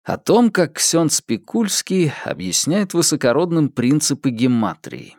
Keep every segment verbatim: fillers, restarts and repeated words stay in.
О том, как ксёндз Пикульский объясняет высокородным принципы гематрии.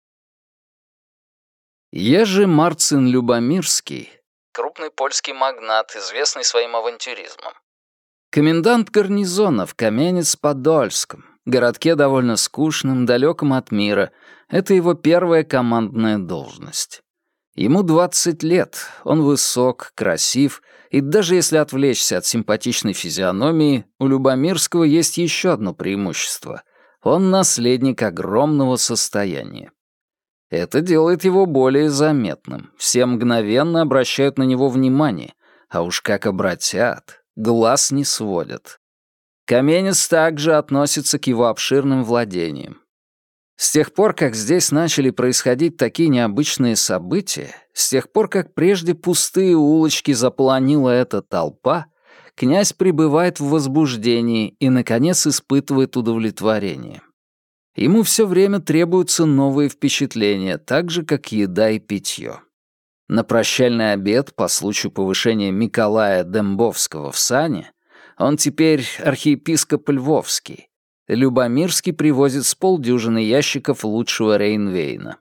Ежи Марцин Любомирский, крупный польский магнат, известный своим авантюризмом, комендант гарнизона в Каменец-Подольском, городке довольно скучном, далеком от мира. Это его первая командная должность. Ему двадцать лет, он высок, красив, и даже если отвлечься от симпатичной физиономии, у Любомирского есть еще одно преимущество. Он наследник огромного состояния. Это делает его более заметным. Все мгновенно обращают на него внимание, а уж как обратят, глаз не сводят. Каменец также относится к его обширным владениям. С тех пор, как здесь начали происходить такие необычные события, с тех пор, как прежде пустые улочки заполонила эта толпа, князь пребывает в возбуждении и, наконец, испытывает удовлетворение. Ему все время требуются новые впечатления, так же, как еда и питье. На прощальный обед по случаю повышения Миколая Дембовского в сане он теперь архиепископ Львовский. Любомирский привозит с полдюжины ящиков лучшего рейнвейна.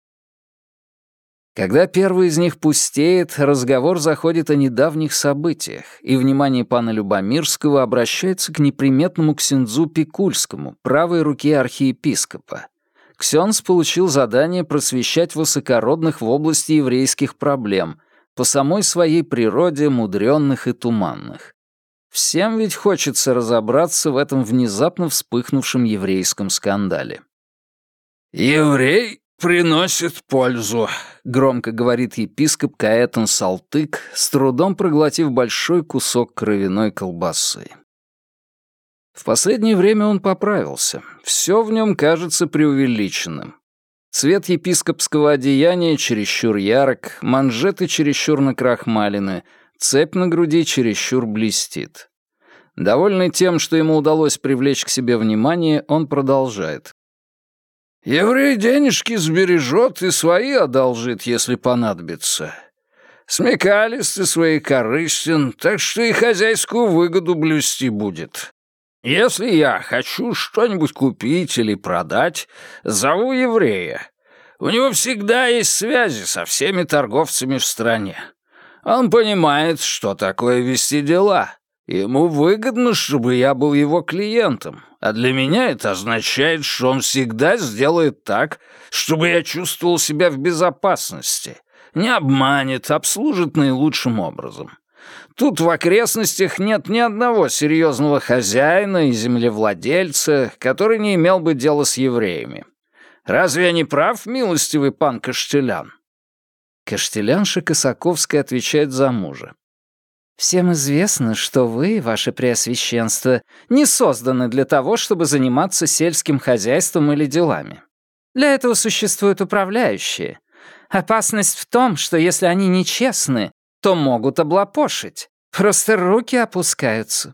Когда первый из них пустеет, разговор заходит о недавних событиях, и внимание пана Любомирского обращается к неприметному ксендзу Пикульскому, правой руке архиепископа. Ксёндз получил задание просвещать высокородных в области еврейских проблем, по самой своей природе мудрённых и туманных. Всем ведь хочется разобраться в этом внезапно вспыхнувшем еврейском скандале. «Еврей приносит пользу», — громко говорит епископ Каэтан Салтык, с трудом проглотив большой кусок кровяной колбасы. В последнее время он поправился. Все в нем кажется преувеличенным. Цвет епископского одеяния чересчур ярок, манжеты чересчур накрахмалены, цепь на груди чересчур блестит. Довольный тем, что ему удалось привлечь к себе внимание, он продолжает. «Еврей денежки сбережет и свои одолжит, если понадобится. Смекалист и своекорыстен, так что и хозяйскую выгоду блюсти будет. Если я хочу что-нибудь купить или продать, зову еврея. У него всегда есть связи со всеми торговцами в стране. Он понимает, что такое вести дела. Ему выгодно, чтобы я был его клиентом, а для меня это означает, что он всегда сделает так, чтобы я чувствовал себя в безопасности, не обманет, обслужит наилучшим образом. Тут в окрестностях нет ни одного серьезного хозяина и землевладельца, который не имел бы дела с евреями. Разве я не прав, милостивый пан Каштелян?» Каштелянша Косаковская отвечает за мужа. «Всем известно, что вы, ваше преосвященство, не созданы для того, чтобы заниматься сельским хозяйством или делами. Для этого существуют управляющие. Опасность в том, что если они нечестны, то могут облапошить. Просто руки опускаются».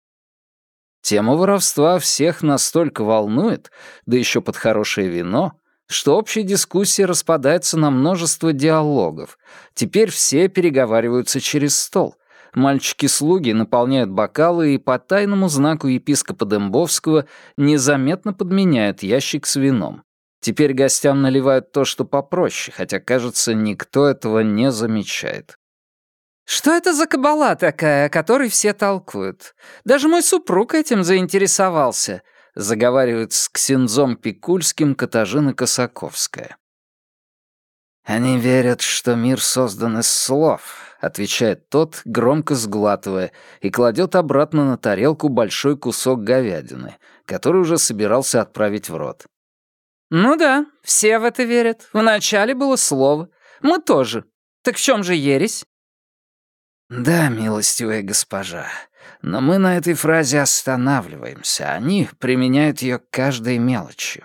Тема воровства всех настолько волнует, да еще под хорошее вино, что общая дискуссия распадается на множество диалогов. Теперь все переговариваются через стол. Мальчики-слуги наполняют бокалы и по тайному знаку епископа Дембовского незаметно подменяют ящик с вином. Теперь гостям наливают то, что попроще, хотя, кажется, никто этого не замечает. «Что это за кабала такая, о которой все толкуют? Даже мой супруг этим заинтересовался», — заговаривает с ксендзом Пикульским Катажина Косаковская. «Они верят, что мир создан из слов», — отвечает тот, громко сглатывая, и кладет обратно на тарелку большой кусок говядины, который уже собирался отправить в рот. «Ну да, все в это верят. Вначале было слово. Мы тоже. Так в чем же ересь?» «Да, милостивая госпожа, но мы на этой фразе останавливаемся, они применяют ее к каждой мелочи».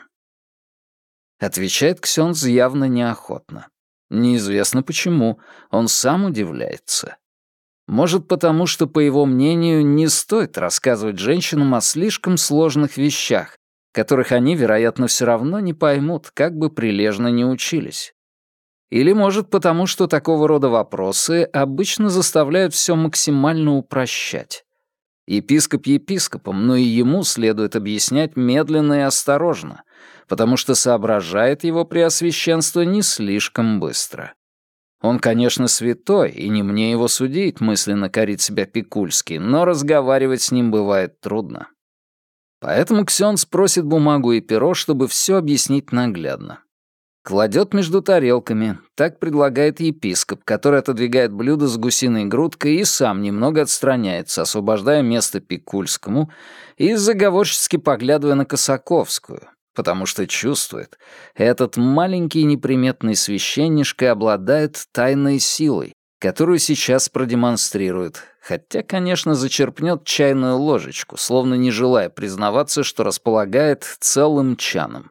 Отвечает ксёндз явно неохотно. Неизвестно почему, он сам удивляется. Может, потому что, по его мнению, не стоит рассказывать женщинам о слишком сложных вещах, которых они, вероятно, все равно не поймут, как бы прилежно не учились. Или, может, потому что такого рода вопросы обычно заставляют все максимально упрощать. Епископ епископом, но и ему следует объяснять медленно и осторожно, потому что соображает его преосвященство не слишком быстро. Он, конечно, святой, и не мне его судить, мысленно корит себя Пикульский, но разговаривать с ним бывает трудно. Поэтому Ксенц просит бумагу и перо, чтобы все объяснить наглядно. Кладет между тарелками, так предлагает епископ, который отодвигает блюдо с гусиной грудкой и сам немного отстраняется, освобождая место Пикульскому и заговорчески поглядывая на Косаковскую, потому что чувствует, этот маленький неприметный священнишка обладает тайной силой, которую сейчас продемонстрирует, хотя, конечно, зачерпнет чайную ложечку, словно не желая признаваться, что располагает целым чаном.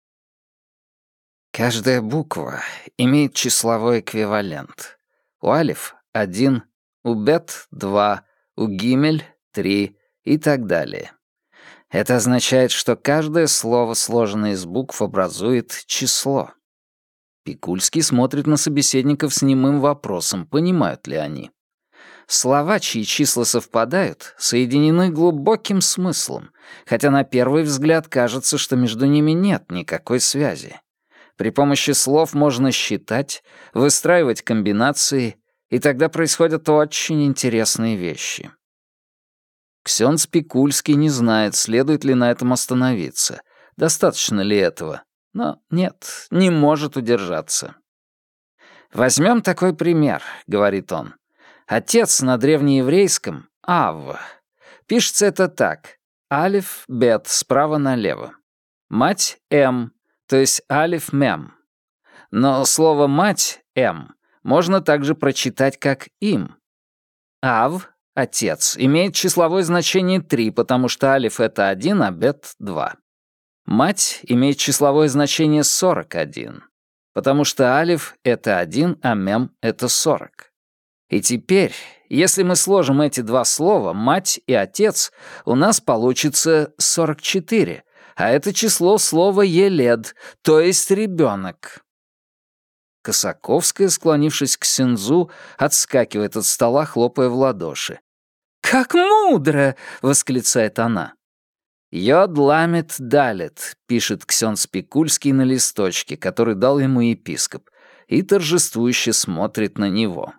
Каждая буква имеет числовой эквивалент. У алиф — один, у бет — два, у гимель — три и так далее. Это означает, что каждое слово, сложенное из букв, образует число. Пикульский смотрит на собеседников с немым вопросом, понимают ли они. Слова, чьи числа совпадают, соединены глубоким смыслом, хотя на первый взгляд кажется, что между ними нет никакой связи. При помощи слов можно считать, выстраивать комбинации, и тогда происходят очень интересные вещи. Ксенц Пикульский не знает, следует ли на этом остановиться, достаточно ли этого, но нет, не может удержаться. «Возьмем такой пример», — говорит он. «Отец на древнееврейском — Ав. Пишется это так. Алиф, бет, справа налево. Мать — М, то есть алиф, мем. Но слово «мать» — М можно также прочитать как «им». Ав, отец, имеет числовое значение три, потому что алиф — это один, а бет — два. Мать имеет числовое значение сорок один, потому что алиф — это один, а мем — это сорок. И теперь, если мы сложим эти два слова, мать и отец, у нас получится сорок четыре, а это число слова «елед», то есть ребенок. Косаковская, склонившись к ксензу, отскакивает от стола, хлопая в ладоши. «Как мудро!» — восклицает она. «Йод ламет далет», — пишет ксенз Пикульский на листочке, который дал ему епископ, и торжествующе смотрит на него.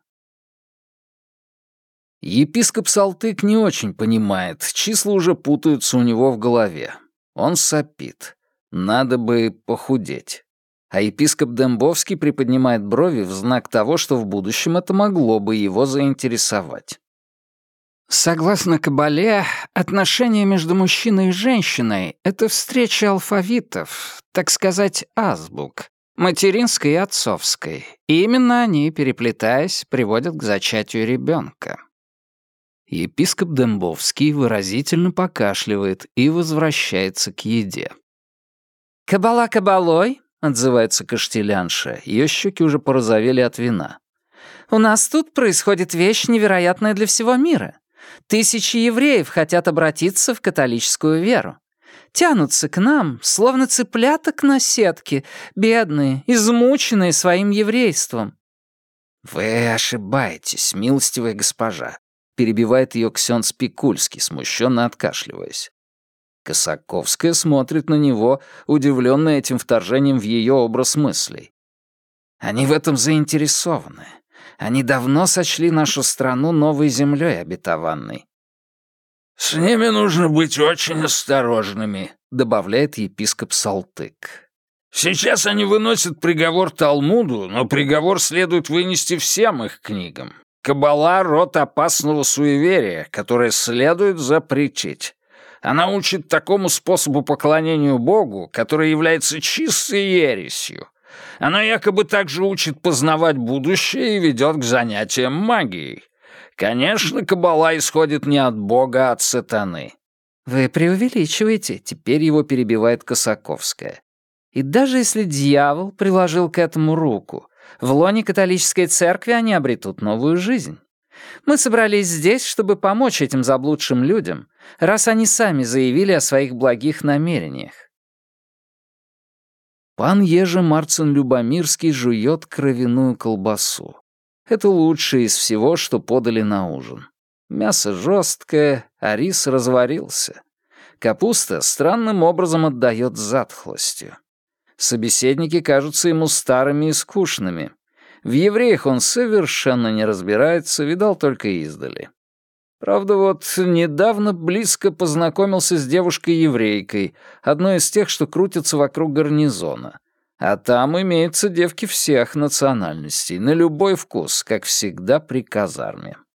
Епископ Салтык не очень понимает, числа уже путаются у него в голове. Он сопит. Надо бы похудеть. А епископ Дембовский приподнимает брови в знак того, что в будущем это могло бы его заинтересовать. Согласно Кабале, отношения между мужчиной и женщиной — это встреча алфавитов, так сказать, азбук, материнской и отцовской. И именно они, переплетаясь, приводят к зачатию ребенка. Епископ Дембовский выразительно покашливает и возвращается к еде. «Кабала кабалой», — отзывается Каштелянша, ее щеки уже порозовели от вина. «У нас тут происходит вещь невероятная для всего мира. Тысячи евреев хотят обратиться в католическую веру. Тянутся к нам, словно цыпляток на сетке, бедные, измученные своим еврейством». «Вы ошибаетесь, милостивая госпожа», — перебивает ее ксенз Пикульский, смущенно откашливаясь. Косаковская смотрит на него, удивленная этим вторжением в ее образ мыслей. «Они в этом заинтересованы. Они давно сочли нашу страну новой землей обетованной». «С ними нужно быть очень осторожными», — добавляет епископ Салтык. «Сейчас они выносят приговор Талмуду, но приговор следует вынести всем их книгам. Каббала — род опасного суеверия, которое следует запретить. Она учит такому способу поклонению Богу, который является чистой ересью. Она якобы также учит познавать будущее и ведет к занятиям магией. Конечно, Каббала исходит не от Бога, а от сатаны». «Вы преувеличиваете», — теперь его перебивает Косаковская. «И даже если дьявол приложил к этому руку, в лоне католической церкви они обретут новую жизнь. Мы собрались здесь, чтобы помочь этим заблудшим людям, раз они сами заявили о своих благих намерениях». Пан Ежи Марцин Любомирский жует кровяную колбасу. Это лучшее из всего, что подали на ужин. Мясо жесткое, а рис разварился. Капуста странным образом отдает затхлостью. Собеседники кажутся ему старыми и скучными. В евреях он совершенно не разбирается, видал только издали. Правда, вот недавно близко познакомился с девушкой-еврейкой, одной из тех, что крутятся вокруг гарнизона. А там имеются девки всех национальностей, на любой вкус, как всегда при казарме.